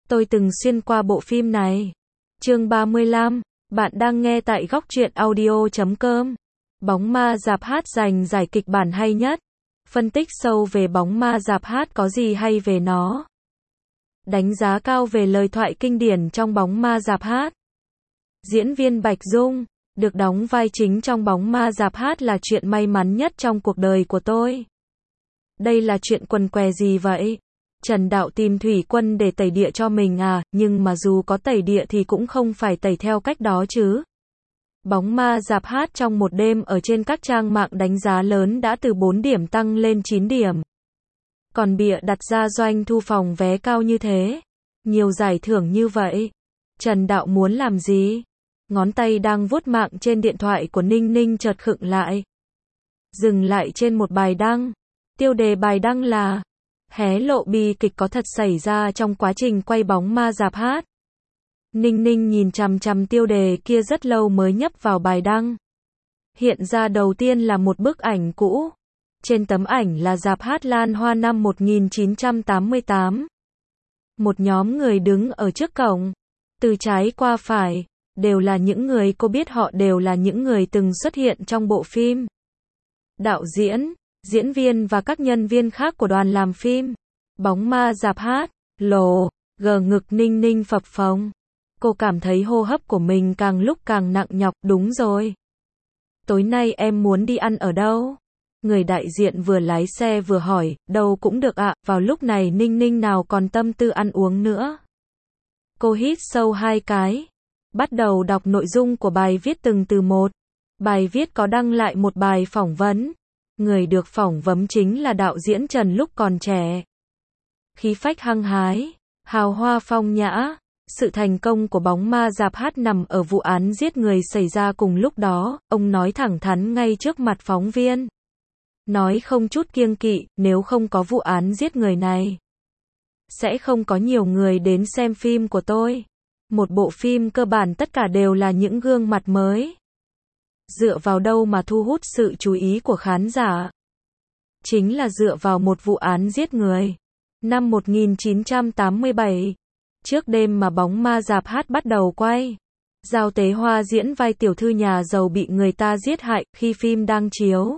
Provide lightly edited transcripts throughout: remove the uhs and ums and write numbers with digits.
Tôi từng xuyên qua bộ phim này. Chương 35, bạn đang nghe tại góc truyện audio.com. Bóng ma rạp hát giành giải kịch bản hay nhất. Phân tích sâu về bóng ma rạp hát có gì hay về nó. Đánh giá cao về lời thoại kinh điển trong bóng ma rạp hát. Diễn viên Bạch Dung, được đóng vai chính trong bóng ma rạp hát là chuyện may mắn nhất trong cuộc đời của tôi. Đây là chuyện quần què gì vậy? Trần Đạo tìm thủy quân để tẩy địa cho mình à, nhưng mà dù có tẩy địa thì cũng không phải tẩy theo cách đó chứ. Bóng ma rạp hát trong một đêm ở trên các trang mạng đánh giá lớn đã từ 4 điểm tăng lên 9 điểm. Còn bịa đặt ra doanh thu phòng vé cao như thế. Nhiều giải thưởng như vậy. Trần Đạo muốn làm gì? Ngón tay đang vuốt mạng trên điện thoại của Ninh Ninh chợt khựng lại. Dừng lại trên một bài đăng. Tiêu đề bài đăng là hé lộ bi kịch có thật xảy ra trong quá trình quay bóng ma rạp hát. Ninh Ninh nhìn chằm chằm tiêu đề kia rất lâu mới nhấp vào bài đăng. Hiện ra đầu tiên là một bức ảnh cũ. Trên tấm ảnh là rạp hát Lan Hoa năm 1988. Một nhóm người đứng ở trước cổng. Từ trái qua phải, đều là những người cô biết, họ đều là những người từng xuất hiện trong bộ phim. Đạo diễn, diễn viên và các nhân viên khác của đoàn làm phim. Bóng ma rạp hát, lồ, gờ ngực Ninh Ninh phập phồng. Cô cảm thấy hô hấp của mình càng lúc càng nặng nhọc, đúng rồi. Tối nay em muốn đi ăn ở đâu? Người đại diện vừa lái xe vừa hỏi, đâu cũng được ạ, vào lúc này Ninh Ninh nào còn tâm tư ăn uống nữa. Cô hít sâu 2 cái. Bắt đầu đọc nội dung của bài viết từng từ một. Bài viết có đăng lại một bài phỏng vấn. Người được phỏng vấn chính là đạo diễn Trần lúc còn trẻ. Khí phách hăng hái, hào hoa phong nhã. Sự thành công của bóng ma rạp hát nằm ở vụ án giết người xảy ra cùng lúc đó, ông nói thẳng thắn ngay trước mặt phóng viên. Nói không chút kiêng kỵ, nếu không có vụ án giết người này, sẽ không có nhiều người đến xem phim của tôi. Một bộ phim cơ bản tất cả đều là những gương mặt mới. Dựa vào đâu mà thu hút sự chú ý của khán giả? Chính là dựa vào một vụ án giết người. Năm 1987, trước đêm mà bóng ma rạp hát bắt đầu quay, Giao Tế Hoa diễn vai tiểu thư nhà giàu bị người ta giết hại khi phim đang chiếu.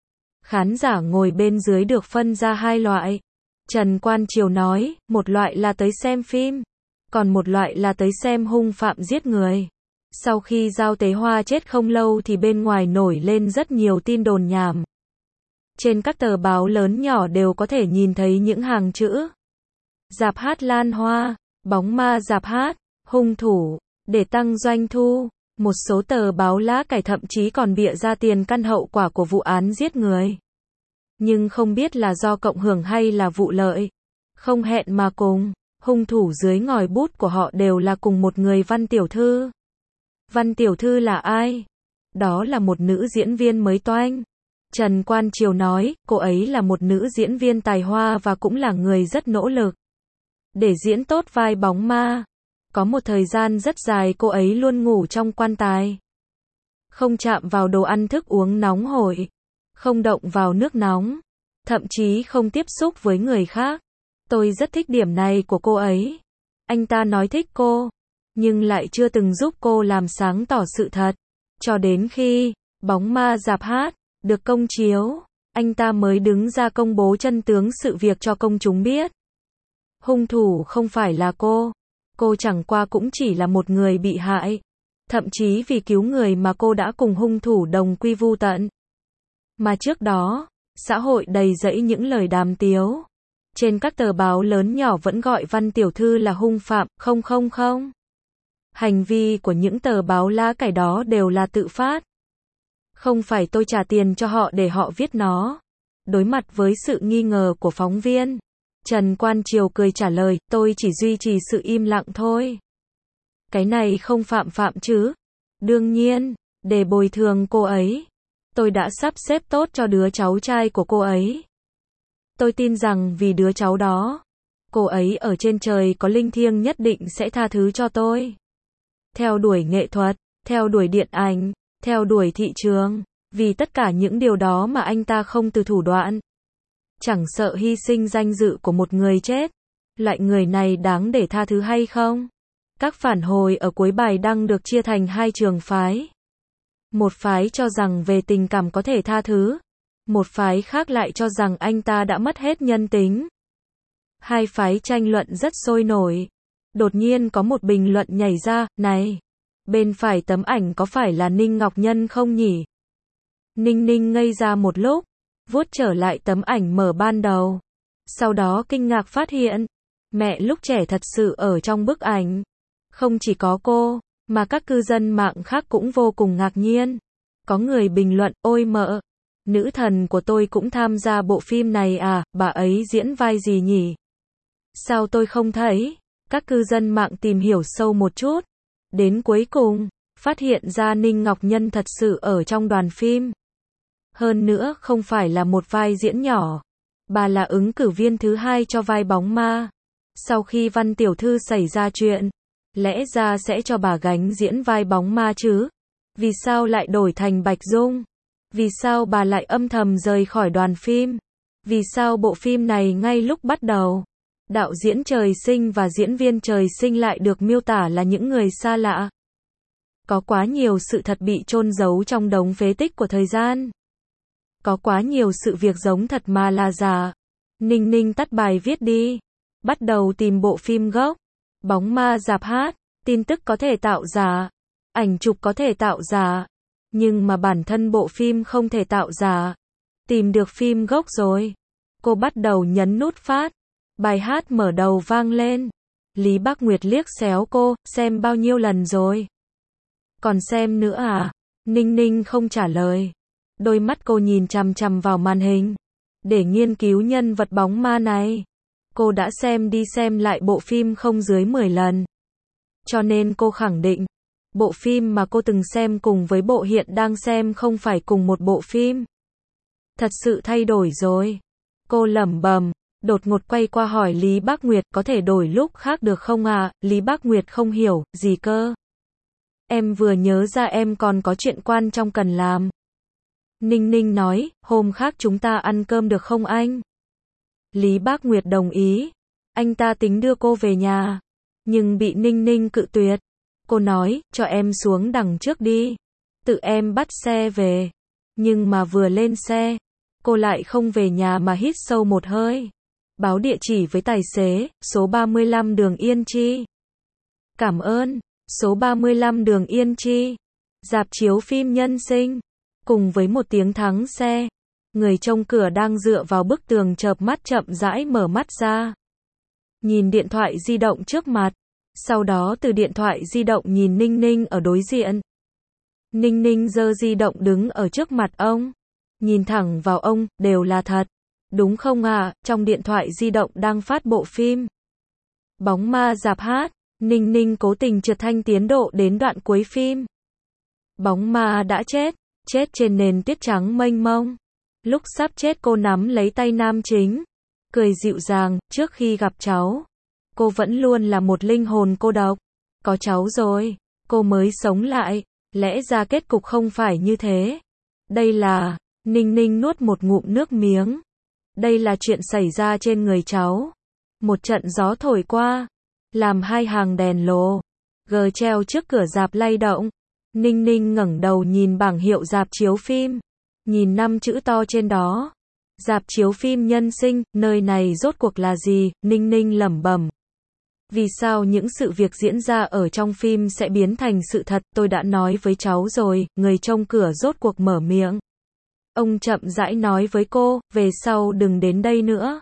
Khán giả ngồi bên dưới được phân ra 2 loại. Trần Quan Triều nói, một loại là tới xem phim, còn một loại là tới xem hung phạm giết người. Sau khi Giao Tế Hoa chết không lâu thì bên ngoài nổi lên rất nhiều tin đồn nhảm. Trên các tờ báo lớn nhỏ đều có thể nhìn thấy những hàng chữ. Rạp hát Lan Hoa, bóng ma rạp hát, hung thủ, để tăng doanh thu. Một số tờ báo lá cải thậm chí còn bịa ra tiền căn hậu quả của vụ án giết người. Nhưng không biết là do cộng hưởng hay là vụ lợi. Không hẹn mà cùng, hung thủ dưới ngòi bút của họ đều là cùng một người Văn tiểu thư. Văn tiểu thư là ai? Đó là một nữ diễn viên mới toanh. Trần Quan Triều nói, cô ấy là một nữ diễn viên tài hoa và cũng là người rất nỗ lực để diễn tốt vai bóng ma. Có một thời gian rất dài cô ấy luôn ngủ trong quan tài. Không chạm vào đồ ăn thức uống nóng hổi. Không động vào nước nóng. Thậm chí không tiếp xúc với người khác. Tôi rất thích điểm này của cô ấy. Anh ta nói thích cô, nhưng lại chưa từng giúp cô làm sáng tỏ sự thật. Cho đến khi bóng ma rạp hát được công chiếu, anh ta mới đứng ra công bố chân tướng sự việc cho công chúng biết. Hung thủ không phải là cô chẳng qua cũng chỉ là một người bị hại. Thậm chí vì cứu người mà cô đã cùng hung thủ đồng quy vu tận. Mà trước đó, xã hội đầy rẫy những lời đàm tiếu. Trên các tờ báo lớn nhỏ vẫn gọi Văn tiểu thư là hung phạm, không. Hành vi của những tờ báo lá cải đó đều là tự phát. Không phải tôi trả tiền cho họ để họ viết nó. Đối mặt với sự nghi ngờ của phóng viên, Trần Quan Triều cười trả lời, tôi chỉ duy trì sự im lặng thôi. Cái này không phạm chứ? Đương nhiên, để bồi thường cô ấy, tôi đã sắp xếp tốt cho đứa cháu trai của cô ấy. Tôi tin rằng vì đứa cháu đó, cô ấy ở trên trời có linh thiêng nhất định sẽ tha thứ cho tôi. Theo đuổi nghệ thuật, theo đuổi điện ảnh, theo đuổi thị trường, vì tất cả những điều đó mà anh ta không từ thủ đoạn. Chẳng sợ hy sinh danh dự của một người chết. Loại người này đáng để tha thứ hay không? Các phản hồi ở cuối bài đăng được chia thành hai trường phái. Một phái cho rằng về tình cảm có thể tha thứ, một phái khác lại cho rằng anh ta đã mất hết nhân tính. Hai phái tranh luận rất sôi nổi. Đột nhiên có một bình luận nhảy ra, này, bên phải tấm ảnh có phải là Ninh Ngọc Nhân không nhỉ? Ninh Ninh ngây ra một lúc, vuốt trở lại tấm ảnh mở ban đầu. Sau đó kinh ngạc phát hiện, mẹ lúc trẻ thật sự ở trong bức ảnh. Không chỉ có cô, mà các cư dân mạng khác cũng vô cùng ngạc nhiên. Có người bình luận, ôi mợ, nữ thần của tôi cũng tham gia bộ phim này à, bà ấy diễn vai gì nhỉ? Sao tôi không thấy? Các cư dân mạng tìm hiểu sâu một chút. Đến cuối cùng, phát hiện ra Ninh Ngọc Nhân thật sự ở trong đoàn phim. Hơn nữa không phải là một vai diễn nhỏ. Bà là ứng cử viên thứ hai cho vai bóng ma. Sau khi Văn tiểu thư xảy ra chuyện, lẽ ra sẽ cho bà gánh diễn vai bóng ma chứ? Vì sao lại đổi thành Bạch Dung? Vì sao bà lại âm thầm rời khỏi đoàn phim? Vì sao bộ phim này ngay lúc bắt đầu, đạo diễn trời sinh và diễn viên trời sinh lại được miêu tả là những người xa lạ? Có quá nhiều sự thật bị chôn giấu trong đống phế tích của thời gian. Có quá nhiều sự việc giống thật mà là giả. Ninh Ninh tắt bài viết đi. Bắt đầu tìm bộ phim gốc. Bóng ma rạp hát. Tin tức có thể tạo giả. Ảnh chụp có thể tạo giả. Nhưng mà bản thân bộ phim không thể tạo giả. Tìm được phim gốc rồi. Cô bắt đầu nhấn nút phát. Bài hát mở đầu vang lên. Lý Bác Nguyệt liếc xéo cô, xem bao nhiêu lần rồi? Còn xem nữa à? Ninh Ninh không trả lời. Đôi mắt cô nhìn chằm chằm vào màn hình. Để nghiên cứu nhân vật bóng ma này. Cô đã xem đi xem lại bộ phim không dưới 10 lần. Cho nên cô khẳng định, bộ phim mà cô từng xem cùng với bộ hiện đang xem không phải cùng một bộ phim. Thật sự thay đổi rồi. Cô lẩm bẩm, đột ngột quay qua hỏi Lý Bác Nguyệt, có thể đổi lúc khác được không à? Lý Bác Nguyệt không hiểu, gì cơ? Em vừa nhớ ra em còn có chuyện quan trọng cần làm. Ninh Ninh nói, hôm khác chúng ta ăn cơm được không anh? Lý Bác Nguyệt đồng ý. Anh ta tính đưa cô về nhà, nhưng bị Ninh Ninh cự tuyệt. Cô nói, cho em xuống đằng trước đi. Tự em bắt xe về. Nhưng mà vừa lên xe, cô lại không về nhà mà hít sâu một hơi. Báo địa chỉ với tài xế, số 35 đường Yên Chi. Cảm ơn, số 35 đường Yên Chi. Rạp chiếu phim Nhân Sinh. Cùng với một tiếng thắng xe, người trông cửa đang dựa vào bức tường chợp mắt chậm rãi mở mắt ra. Nhìn điện thoại di động trước mặt, sau đó từ điện thoại di động nhìn Ninh Ninh ở đối diện. Ninh Ninh giơ di động đứng ở trước mặt ông, nhìn thẳng vào ông, đều là thật. Đúng không à, trong điện thoại di động đang phát bộ phim Bóng ma rạp hát. Ninh Ninh cố tình trượt thanh tiến độ đến đoạn cuối phim. Bóng ma đã chết. Chết trên nền tuyết trắng mênh mông. Lúc sắp chết cô nắm lấy tay nam chính, cười dịu dàng, trước khi gặp cháu, cô vẫn luôn là một linh hồn cô độc. Có cháu rồi, cô mới sống lại. Lẽ ra kết cục không phải như thế. Đây là, Ninh Ninh nuốt một ngụm nước miếng. Đây là chuyện xảy ra trên người cháu. Một trận gió thổi qua, làm hai hàng đèn lồ gờ treo trước cửa rạp lay động. Ninh Ninh ngẩng đầu nhìn bảng hiệu rạp chiếu phim, nhìn 5 chữ to trên đó. Rạp chiếu phim Nhân Sinh, nơi này rốt cuộc là gì? Ninh Ninh lẩm bẩm. Vì sao những sự việc diễn ra ở trong phim sẽ biến thành sự thật? Tôi đã nói với cháu rồi. Người trông cửa rốt cuộc mở miệng. Ông chậm rãi nói với cô, về sau đừng đến đây nữa.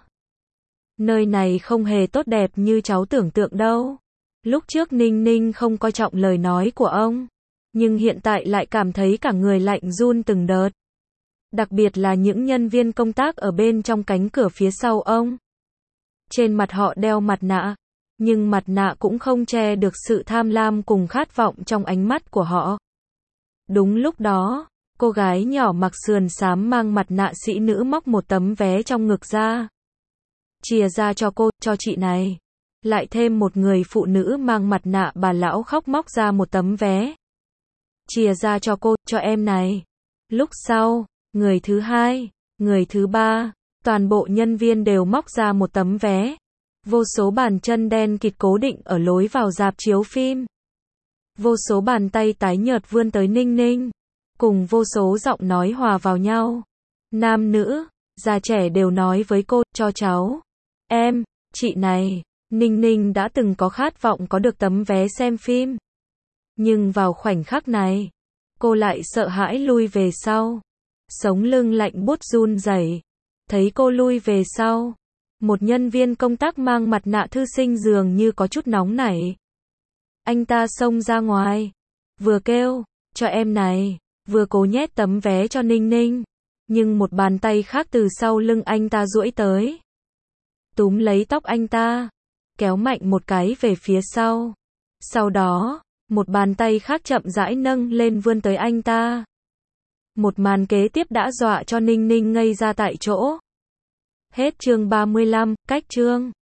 Nơi này không hề tốt đẹp như cháu tưởng tượng đâu. Lúc trước Ninh Ninh không coi trọng lời nói của ông, nhưng hiện tại lại cảm thấy cả người lạnh run từng đợt. Đặc biệt là những nhân viên công tác ở bên trong cánh cửa phía sau ông. Trên mặt họ đeo mặt nạ, nhưng mặt nạ cũng không che được sự tham lam cùng khát vọng trong ánh mắt của họ. Đúng lúc đó, cô gái nhỏ mặc sườn xám mang mặt nạ sĩ nữ móc một tấm vé trong ngực ra. Chìa ra cho cô, cho chị này. Lại thêm một người phụ nữ mang mặt nạ bà lão khóc móc ra một tấm vé. Chìa ra cho cô, cho em này. Lúc sau, người thứ hai, người thứ ba, toàn bộ nhân viên đều móc ra một tấm vé. Vô số bàn chân đen kịt cố định ở lối vào rạp chiếu phim. Vô số bàn tay tái nhợt vươn tới Ninh Ninh. Cùng vô số giọng nói hòa vào nhau. Nam nữ, già trẻ đều nói với cô, cho cháu. Em, chị này. Ninh Ninh đã từng có khát vọng có được tấm vé xem phim. Nhưng vào khoảnh khắc này, cô lại sợ hãi lui về sau. Sống lưng lạnh buốt run rẩy. Thấy cô lui về sau, một nhân viên công tác mang mặt nạ thư sinh dường như có chút nóng nảy. Anh ta xông ra ngoài, vừa kêu, cho em này, vừa cố nhét tấm vé cho Ninh Ninh. Nhưng một bàn tay khác từ sau lưng anh ta duỗi tới. Túm lấy tóc anh ta, kéo mạnh một cái về phía sau. Sau đó, một bàn tay khác chậm rãi nâng lên vươn tới anh ta. Một màn kế tiếp đã dọa cho Ninh Ninh ngây ra tại chỗ. Hết chương 35, cách chương.